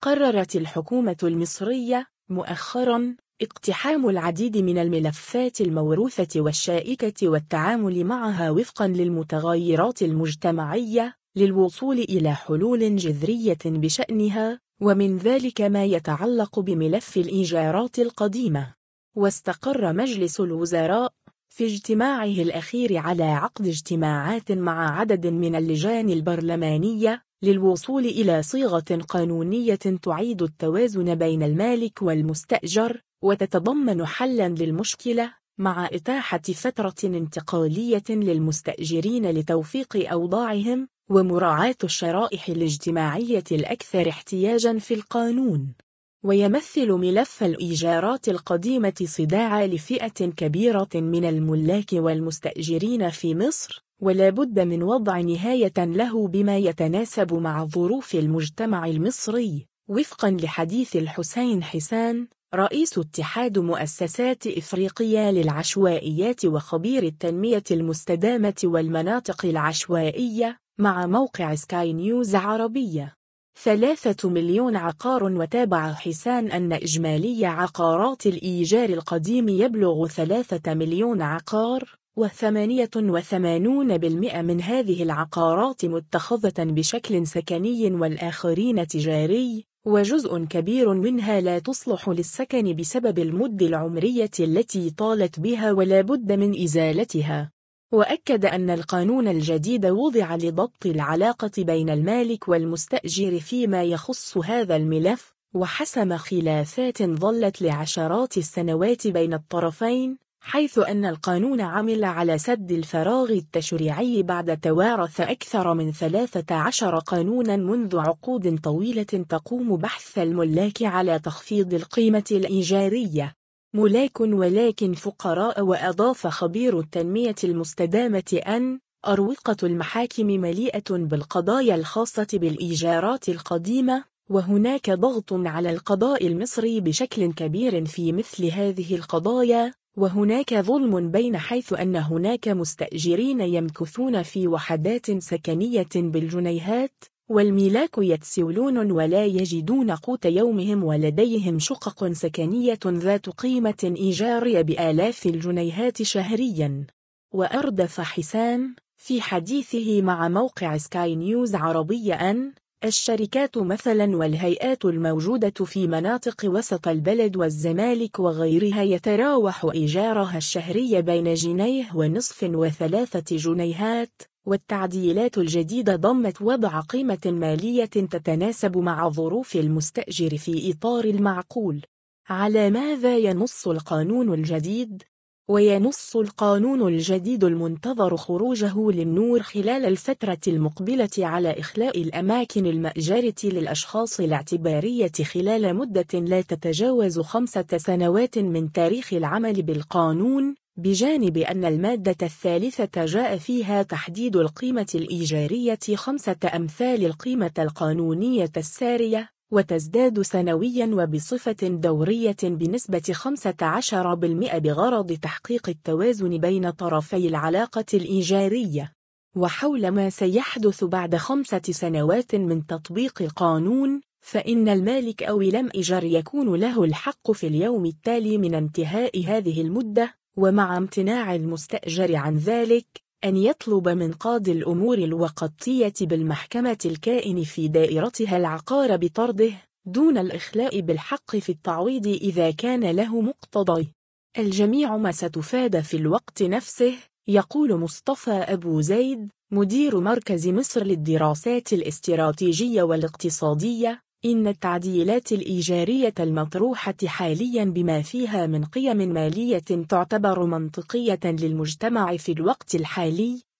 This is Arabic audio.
قررت الحكومة المصرية مؤخراً اقتحام العديد من الملفات الموروثة والشائكة والتعامل معها وفقاً للمتغيرات المجتمعية للوصول إلى حلول جذرية بشأنها، ومن ذلك ما يتعلق بملف الإيجارات القديمة. واستقر مجلس الوزراء في اجتماعه الأخير على عقد اجتماعات مع عدد من اللجان البرلمانية للوصول إلى صيغة قانونية تعيد التوازن بين المالك والمستأجر، وتتضمن حلاً للمشكلة مع إتاحة فترة انتقالية للمستأجرين لتوفيق أوضاعهم ومراعاة الشرائح الاجتماعية الأكثر احتياجاً في القانون. ويمثل ملف الإيجارات القديمة صداع لفئة كبيرة من الملاك والمستأجرين في مصر، ولا بد من وضع نهاية له بما يتناسب مع ظروف المجتمع المصري، وفقاً لحديث الحسين حسان رئيس اتحاد مؤسسات إفريقيا للعشوائيات وخبير التنمية المستدامة والمناطق العشوائية مع موقع سكاي نيوز عربية. 3 مليون عقار. وتابع حسان أن إجمالي عقارات الإيجار القديم يبلغ 3 مليون عقار، و88% من هذه العقارات متخذة بشكل سكني والآخرين تجاري، وجزء كبير منها لا تصلح للسكن بسبب المدة العمرية التي طالت بها ولا بد من إزالتها. وأكد أن القانون الجديد وضع لضبط العلاقة بين المالك والمستأجر فيما يخص هذا الملف، وحسم خلافات ظلت لعشرات السنوات بين الطرفين، حيث أن القانون عمل على سد الفراغ التشريعي بعد توارث أكثر من 13 قانونا منذ عقود طويلة تقوم بحث الملاك على تخفيض القيمة الإيجارية. ملاك ولكن فقراء. وأضاف خبير التنمية المستدامة أن أروقة المحاكم مليئة بالقضايا الخاصة بالإيجارات القديمة، وهناك ضغط على القضاء المصري بشكل كبير في مثل هذه القضايا، وهناك ظلم بين حيث أن هناك مستأجرين يمكثون في وحدات سكنية بالجنيهات، والملاك يتسولون ولا يجدون قوت يومهم، ولديهم شقق سكنية ذات قيمة إيجارية بآلاف الجنيهات شهرياً. وأردف حسان في حديثه مع موقع سكاي نيوز عربية أن الشركات مثلا والهيئات الموجودة في مناطق وسط البلد والزمالك وغيرها يتراوح إيجارها الشهري بين 1.5 و3 جنيهات، والتعديلات الجديدة ضمت وضع قيمة مالية تتناسب مع ظروف المستأجر في إطار المعقول. على ماذا ينص القانون الجديد؟ وينص القانون الجديد المنتظر خروجه للنور خلال الفترة المقبلة على إخلاء الأماكن المأجرة للأشخاص الاعتبارية خلال مدة لا تتجاوز 5 سنوات من تاريخ العمل بالقانون، بجانب أن المادة الثالثة جاء فيها تحديد القيمة الإيجارية 5 أمثال القيمة القانونية السارية، وتزداد سنوياً وبصفة دورية بنسبة 15% بغرض تحقيق التوازن بين طرفي العلاقة الإيجارية. وحول ما سيحدث بعد 5 سنوات من تطبيق القانون، فإن المالك أو المأجر يكون له الحق في اليوم التالي من انتهاء هذه المدة، ومع امتناع المستأجر عن ذلك، أن يطلب من قاضي الأمور الوقتية بالمحكمة الكائن في دائرتها العقار بطرده، دون الإخلاء بالحق في التعويض إذا كان له مقتضي. الجميع ما ستفاد في الوقت نفسه. يقول مصطفى أبو زيد مدير مركز مصر للدراسات الاستراتيجية والاقتصادية: إن التعديلات الإيجارية المطروحة حالياً بما فيها من قيم مالية تعتبر منطقية للمجتمع في الوقت الحالي،